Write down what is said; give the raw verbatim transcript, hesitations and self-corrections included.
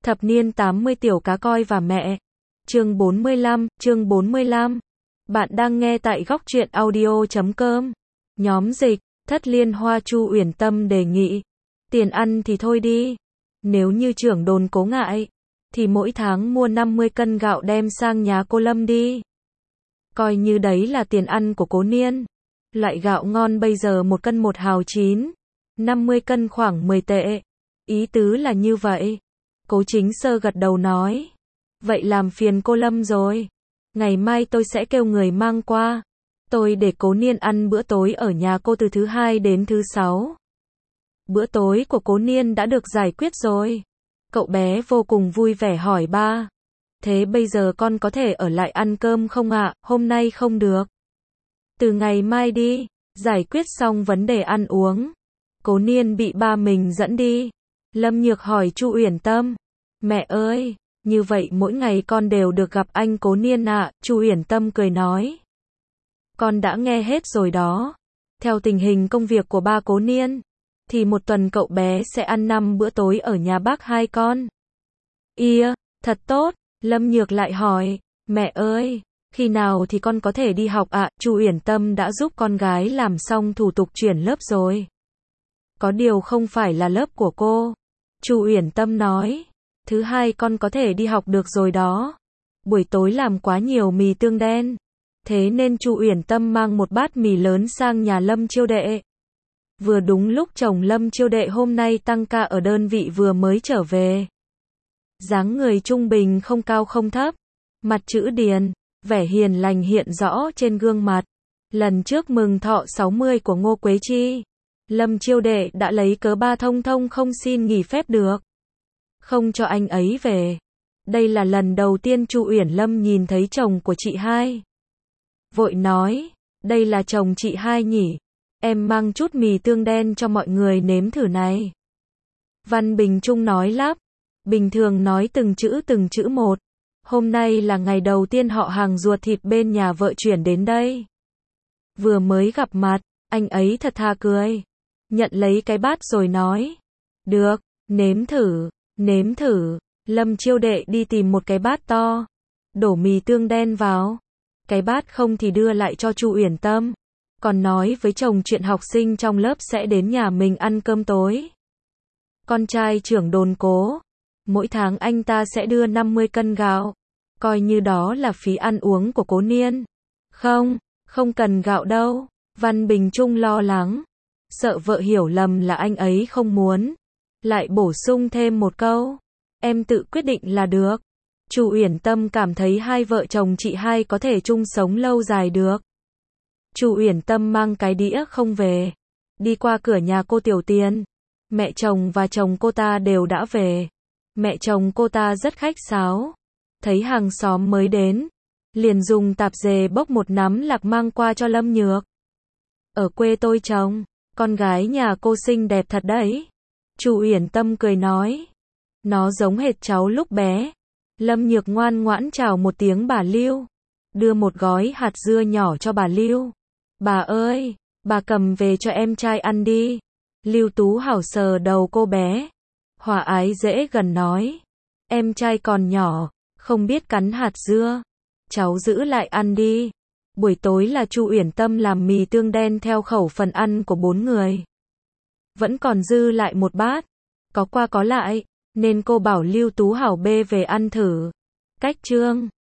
Thập niên tám mươi tiểu cá coi và mẹ. Chương bốn mươi lăm, chương bốn mươi lăm. Bạn đang nghe tại góc truyện audio chấm com. Nhóm dịch, Thất Liên Hoa Chu Uyển Tâm đề nghị. Tiền ăn thì thôi đi. Nếu như trưởng đồn Cố ngại, thì mỗi tháng mua năm mươi cân gạo đem sang nhà cô Lâm đi. Coi như đấy là tiền ăn của Cố Niên. Loại gạo ngon bây giờ một cân một hào chín. năm mươi cân khoảng mười tệ. Ý tứ là như vậy. Cố Chính Sơ gật đầu nói. Vậy làm phiền cô Lâm rồi. Ngày mai tôi sẽ kêu người mang qua. Tôi để Cố Niên ăn bữa tối ở nhà cô từ thứ hai đến thứ sáu. Bữa tối của Cố Niên đã được giải quyết rồi. Cậu bé vô cùng vui vẻ hỏi ba. Thế bây giờ con có thể ở lại ăn cơm không ạ? Hôm nay không được. Từ ngày mai đi. Giải quyết xong vấn đề ăn uống. Cố Niên bị ba mình dẫn đi. Lâm Nhược hỏi Chu Uyển Tâm. Mẹ ơi, như vậy mỗi ngày con đều được gặp anh Cố Niên ạ. Chu Uyển Tâm cười nói. Con đã nghe hết rồi đó. Theo tình hình công việc của ba Cố Niên, thì một tuần cậu bé sẽ ăn năm bữa tối ở nhà bác hai con. Ia, thật tốt. Lâm Nhược lại hỏi. Mẹ ơi, khi nào thì con có thể đi học ạ? Chu Uyển Tâm đã giúp con gái làm xong thủ tục chuyển lớp rồi. Có điều không phải là lớp của cô. Chu Uyển Tâm nói. Thứ hai con có thể đi học được rồi đó. Buổi tối làm quá nhiều mì tương đen. Thế nên Chu Uyển Tâm mang một bát mì lớn sang nhà Lâm Chiêu Đệ. Vừa đúng lúc chồng Lâm Chiêu Đệ hôm nay tăng ca ở đơn vị vừa mới trở về. Dáng người trung bình không cao không thấp. Mặt chữ điền, vẻ hiền lành hiện rõ trên gương mặt. Lần trước mừng thọ sáu mươi của Ngô Quế Chi, Lâm Chiêu Đệ đã lấy cớ ba Thông Thông không xin nghỉ phép được, không cho anh ấy về. Đây là lần đầu tiên Chu Uyển Lâm nhìn thấy chồng của chị hai. Vội nói, đây là chồng chị hai nhỉ? Em mang chút mì tương đen cho mọi người nếm thử này. Văn Bình Trung nói lắp, bình thường nói từng chữ từng chữ một. Hôm nay là ngày đầu tiên họ hàng ruột thịt bên nhà vợ chuyển đến đây. Vừa mới gặp mặt, anh ấy thật thà cười. Nhận lấy cái bát rồi nói. Được, nếm thử, nếm thử. Lâm Chiêu Đệ đi tìm một cái bát to. Đổ mì tương đen vào. Cái bát không thì đưa lại cho Chu Uyển Tâm. Còn nói với chồng chuyện học sinh trong lớp sẽ đến nhà mình ăn cơm tối. Con trai trưởng đồn Cố. Mỗi tháng anh ta sẽ đưa năm mươi cân gạo. Coi như đó là phí ăn uống của Cố Niên. Không, không cần gạo đâu. Văn Bình Trung lo lắng. Sợ vợ hiểu lầm là anh ấy không muốn. Lại bổ sung thêm một câu. Em tự quyết định là được. Chu Uyển Tâm cảm thấy hai vợ chồng chị hai có thể chung sống lâu dài được. Chu Uyển Tâm mang cái đĩa không về. Đi qua cửa nhà cô Tiểu Tiền. Mẹ chồng và chồng cô ta đều đã về. Mẹ chồng cô ta rất khách sáo. Thấy hàng xóm mới đến, liền dùng tạp dề bốc một nắm lạc mang qua cho Lâm Nhược. Ở quê tôi trồng, con gái nhà cô xinh đẹp thật đấy. Chu Uyển Tâm cười nói. Nó giống hệt cháu lúc bé. Lâm Nhược ngoan ngoãn chào một tiếng bà Lưu. Đưa một gói hạt dưa nhỏ cho bà Lưu. Bà ơi, bà cầm về cho em trai ăn đi. Lưu Tú Hảo sờ đầu cô bé. Hòa ái dễ gần nói. Em trai còn nhỏ, không biết cắn hạt dưa. Cháu giữ lại ăn đi. Buổi tối là Chu Uyển Tâm làm mì tương đen theo khẩu phần ăn của bốn người. Vẫn còn dư lại một bát. Có qua có lại, nên cô bảo Lưu Tú Hảo bê về ăn thử. Cách chương